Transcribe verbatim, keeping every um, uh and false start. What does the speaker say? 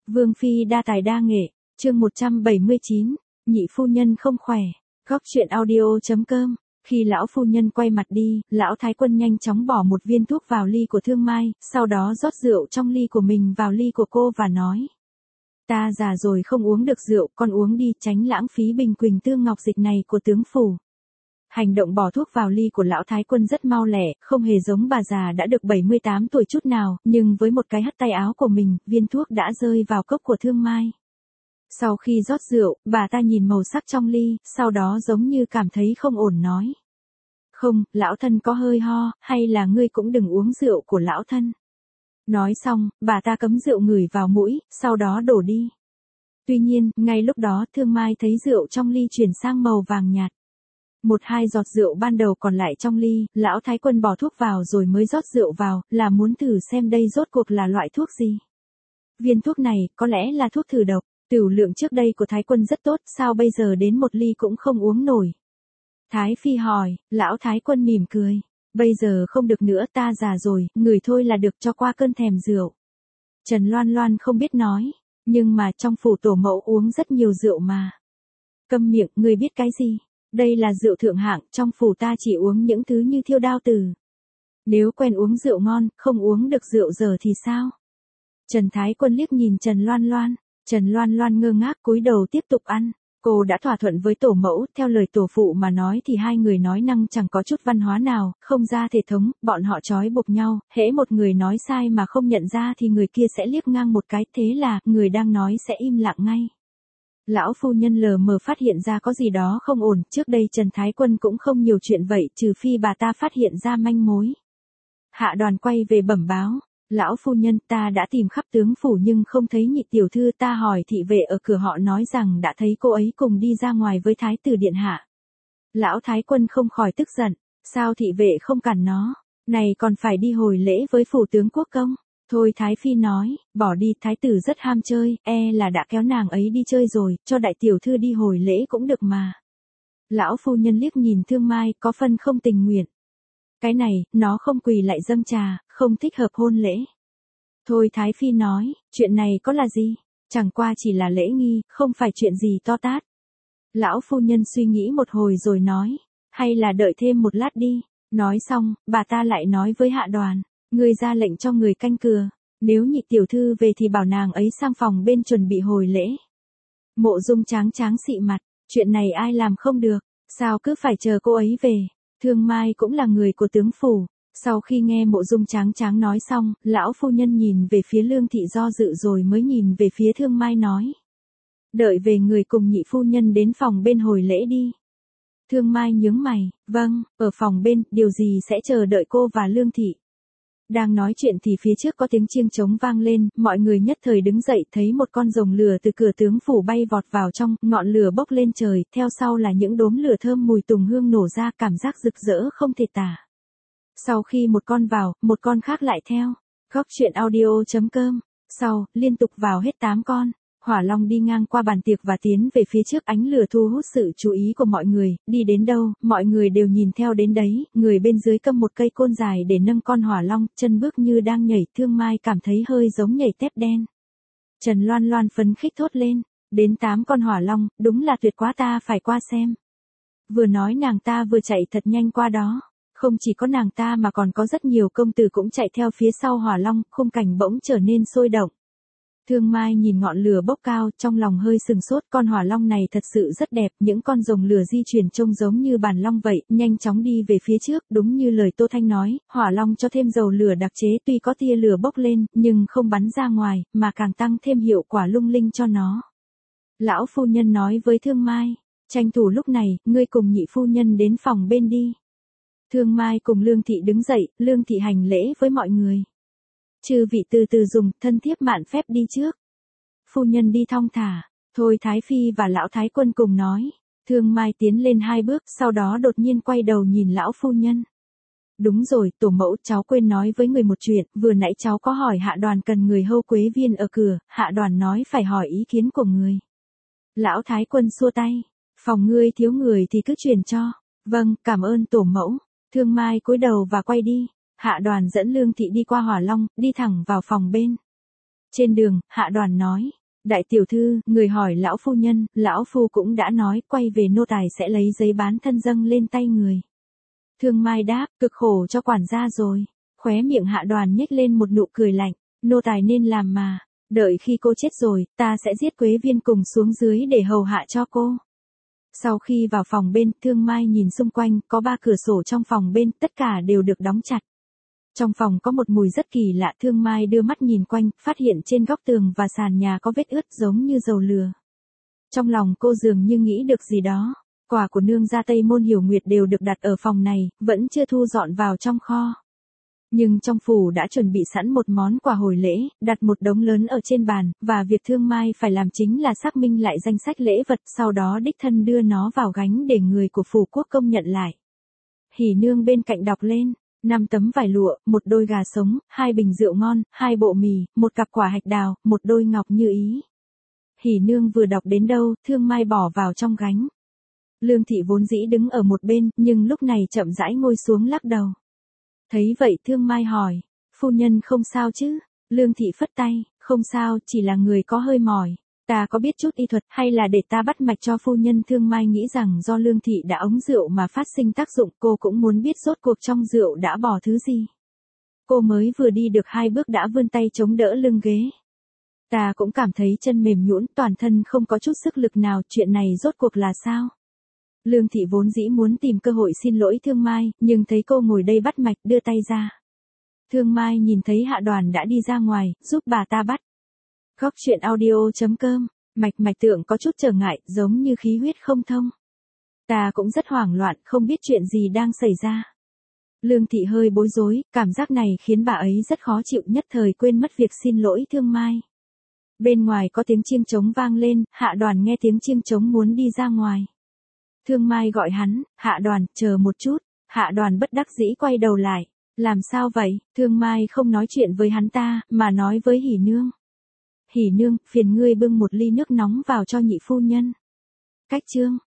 Vương phi đa tài đa nghệ, chương một trăm bảy mươi chín, nhị phu nhân không khỏe. Góc truyện audio chấm com. Khi lão phu nhân quay mặt đi, lão thái quân nhanh chóng bỏ một viên thuốc vào ly của Thương Mai, sau đó rót rượu trong ly của mình vào ly của cô và nói: "Ta già rồi không uống được rượu, con uống đi, tránh lãng phí bình quỳnh tương ngọc dịch này của tướng phủ." Hành động bỏ thuốc vào ly của lão thái quân rất mau lẹ, không hề giống bà già đã được bảy mươi tám tuổi chút nào, nhưng với một cái hất tay áo của mình, viên thuốc đã rơi vào cốc của Thương Mai. Sau khi rót rượu, bà ta nhìn màu sắc trong ly, sau đó giống như cảm thấy không ổn nói: "Không, lão thân có hơi ho, hay là ngươi cũng đừng uống rượu của lão thân." Nói xong, bà ta cấm rượu ngửi vào mũi, sau đó đổ đi. Tuy nhiên, ngay lúc đó Thương Mai thấy rượu trong ly chuyển sang màu vàng nhạt. Một hai giọt rượu ban đầu còn lại trong ly, lão thái quân bỏ thuốc vào rồi mới rót rượu vào, là muốn thử xem đây rốt cuộc là loại thuốc gì. Viên thuốc này, có lẽ là thuốc thử độc, tửu lượng trước đây của thái quân rất tốt, sao bây giờ đến một ly cũng không uống nổi. Thái phi hỏi, lão thái quân mỉm cười, bây giờ không được nữa, ta già rồi, ngửi thôi là được, cho qua cơn thèm rượu. Trần Loan Loan không biết nói, nhưng mà trong phủ tổ mẫu uống rất nhiều rượu mà. Câm miệng, ngươi biết cái gì? Đây là rượu thượng hạng, trong phủ ta chỉ uống những thứ như Thiêu Đao Tử. Nếu quen uống rượu ngon, không uống được rượu dở thì sao? Trần Thái Quân liếc nhìn Trần Loan Loan, Trần Loan Loan ngơ ngác cúi đầu tiếp tục ăn. Cô đã thỏa thuận với tổ mẫu, theo lời tổ phụ mà nói thì hai người nói năng chẳng có chút văn hóa nào, không ra thể thống, bọn họ trói buộc nhau, hễ một người nói sai mà không nhận ra thì người kia sẽ liếc ngang một cái, thế là, người đang nói sẽ im lặng ngay. Lão phu nhân lờ mờ phát hiện ra có gì đó không ổn, trước đây Trần Thái Quân cũng không nhiều chuyện vậy, trừ phi bà ta phát hiện ra manh mối. Hạ Đoàn quay về bẩm báo, lão phu nhân, ta đã tìm khắp tướng phủ nhưng không thấy nhị tiểu thư, ta hỏi thị vệ ở cửa họ nói rằng đã thấy cô ấy cùng đi ra ngoài với Thái tử điện hạ. Lão Thái Quân không khỏi tức giận, sao thị vệ không cản nó, này còn phải đi hồi lễ với phủ tướng quốc công. Thôi Thái phi nói, bỏ đi, thái tử rất ham chơi, e là đã kéo nàng ấy đi chơi rồi, cho đại tiểu thư đi hồi lễ cũng được mà. Lão phu nhân liếc nhìn Thương Mai, có phân không tình nguyện. Cái này, nó không quỳ lại dâng trà, không thích hợp hôn lễ. Thôi Thái phi nói, chuyện này có là gì? Chẳng qua chỉ là lễ nghi, không phải chuyện gì to tát. Lão phu nhân suy nghĩ một hồi rồi nói, hay là đợi thêm một lát đi. Nói xong, bà ta lại nói với Hạ Đoàn, ngươi ra lệnh cho người canh cửa, nếu nhị tiểu thư về thì bảo nàng ấy sang phòng bên chuẩn bị hồi lễ. Mộ Dung tráng tráng xị mặt, chuyện này ai làm không được, sao cứ phải chờ cô ấy về. Thương Mai cũng là người của tướng phủ. Sau khi nghe Mộ Dung tráng tráng nói xong, lão phu nhân nhìn về phía Lương thị do dự rồi mới nhìn về phía Thương Mai nói, đợi về người cùng nhị phu nhân đến phòng bên hồi lễ đi. Thương Mai nhướng mày, vâng, ở phòng bên, điều gì sẽ chờ đợi cô và Lương thị. Đang nói chuyện thì phía trước có tiếng chiêng trống vang lên, mọi người nhất thời đứng dậy, thấy một con rồng lửa từ cửa tướng phủ bay vọt vào trong, ngọn lửa bốc lên trời, theo sau là những đốm lửa thơm mùi tùng hương nổ ra, cảm giác rực rỡ không thể tả. Sau khi một con vào, một con khác lại theo. Góc truyện audio chấm com. Sau, liên tục vào hết tám con. Hỏa Long đi ngang qua bàn tiệc và tiến về phía trước, ánh lửa thu hút sự chú ý của mọi người, đi đến đâu, mọi người đều nhìn theo đến đấy, người bên dưới cầm một cây côn dài để nâng con Hỏa Long, chân bước như đang nhảy, Thương Mai cảm thấy hơi giống nhảy tép đen. Trần Loan Loan phấn khích thốt lên, đến tám con Hỏa Long, đúng là tuyệt quá, ta phải qua xem. Vừa nói nàng ta vừa chạy thật nhanh qua đó. Không chỉ có nàng ta mà còn có rất nhiều công tử cũng chạy theo phía sau Hỏa Long, khung cảnh bỗng trở nên sôi động. Thương Mai nhìn ngọn lửa bốc cao, trong lòng hơi sừng sốt, con Hỏa Long này thật sự rất đẹp, những con rồng lửa di chuyển trông giống như bản long vậy, nhanh chóng đi về phía trước, đúng như lời Tô Thanh nói, Hỏa Long cho thêm dầu lửa đặc chế, tuy có tia lửa bốc lên, nhưng không bắn ra ngoài, mà càng tăng thêm hiệu quả lung linh cho nó. Lão phu nhân nói với Thương Mai, tranh thủ lúc này, ngươi cùng nhị phu nhân đến phòng bên đi. Thương Mai cùng Lương thị đứng dậy, Lương thị hành lễ với mọi người. Chư vị từ từ dùng, thân thiếp mạn phép đi trước. Phu nhân đi thong thả, thôi Thái phi và lão Thái Quân cùng nói. Thương Mai tiến lên hai bước, sau đó đột nhiên quay đầu nhìn lão phu nhân. Đúng rồi, tổ mẫu, cháu quên nói với người một chuyện, vừa nãy cháu có hỏi Hạ Đoàn cần người hâu quế viên ở cửa, Hạ Đoàn nói phải hỏi ý kiến của người. Lão Thái Quân xua tay, phòng ngươi thiếu người thì cứ truyền cho. Vâng, cảm ơn tổ mẫu. Thương Mai cúi đầu và quay đi. Hạ Đoàn dẫn Lương thị đi qua Hỏa Long, đi thẳng vào phòng bên. Trên đường, Hạ Đoàn nói, Đại tiểu thư, người hỏi lão phu nhân, lão phu cũng đã nói, quay về nô tài sẽ lấy giấy bán thân dâng lên tay người. Thương Mai đáp, cực khổ cho quản gia rồi. Khóe miệng Hạ Đoàn nhếch lên một nụ cười lạnh, nô tài nên làm mà, đợi khi cô chết rồi, ta sẽ giết Quế Viên cùng xuống dưới để hầu hạ cho cô. Sau khi vào phòng bên, Thương Mai nhìn xung quanh, có ba cửa sổ trong phòng bên, tất cả đều được đóng chặt. Trong phòng có một mùi rất kỳ lạ, Thương Mai đưa mắt nhìn quanh, phát hiện trên góc tường và sàn nhà có vết ướt giống như dầu lừa. Trong lòng cô dường như nghĩ được gì đó, quà của nương gia Tây Môn Hiểu Nguyệt đều được đặt ở phòng này, vẫn chưa thu dọn vào trong kho. Nhưng trong phủ đã chuẩn bị sẵn một món quà hồi lễ, đặt một đống lớn ở trên bàn, và việc Thương Mai phải làm chính là xác minh lại danh sách lễ vật, sau đó đích thân đưa nó vào gánh để người của phủ quốc công nhận lại. Hỉ nương bên cạnh đọc lên, năm tấm vải lụa, một đôi gà sống, hai bình rượu ngon, hai bộ mì, một cặp quả hạch đào, một đôi ngọc như ý. Hỉ nương vừa đọc đến đâu, Thương Mai bỏ vào trong gánh. Lương thị vốn dĩ đứng ở một bên, nhưng lúc này chậm rãi ngồi xuống lắc đầu. Thấy vậy Thương Mai hỏi, phu nhân không sao chứ? Lương thị phất tay, không sao, chỉ là người có hơi mỏi. Ta có biết chút y thuật, hay là để ta bắt mạch cho phu nhân? Thương Mai nghĩ rằng do Lương thị đã uống rượu mà phát sinh tác dụng, cô cũng muốn biết rốt cuộc trong rượu đã bỏ thứ gì. Cô mới vừa đi được hai bước đã vươn tay chống đỡ lưng ghế. Ta cũng cảm thấy chân mềm nhũn, toàn thân không có chút sức lực nào, chuyện này rốt cuộc là sao? Lương thị vốn dĩ muốn tìm cơ hội xin lỗi Thương Mai, nhưng thấy cô ngồi đây bắt mạch, đưa tay ra. Thương Mai nhìn thấy Hạ Đoàn đã đi ra ngoài, giúp bà ta bắt. Góc truyện audio chấm com, mạch mạch tượng có chút trở ngại, giống như khí huyết không thông. Ta cũng rất hoảng loạn, không biết chuyện gì đang xảy ra. Lương thị hơi bối rối, cảm giác này khiến bà ấy rất khó chịu, nhất thời quên mất việc xin lỗi Thương Mai. Bên ngoài có tiếng chiêng trống vang lên, Hạ Đoàn nghe tiếng chiêng trống muốn đi ra ngoài. Thương Mai gọi hắn, Hạ Đoàn, chờ một chút. Hạ Đoàn bất đắc dĩ quay đầu lại. Làm sao vậy? Thương Mai không nói chuyện với hắn ta, mà nói với Hỉ nương. Hỉ nương, phiền ngươi bưng một ly nước nóng vào cho nhị phu nhân. Cách chương.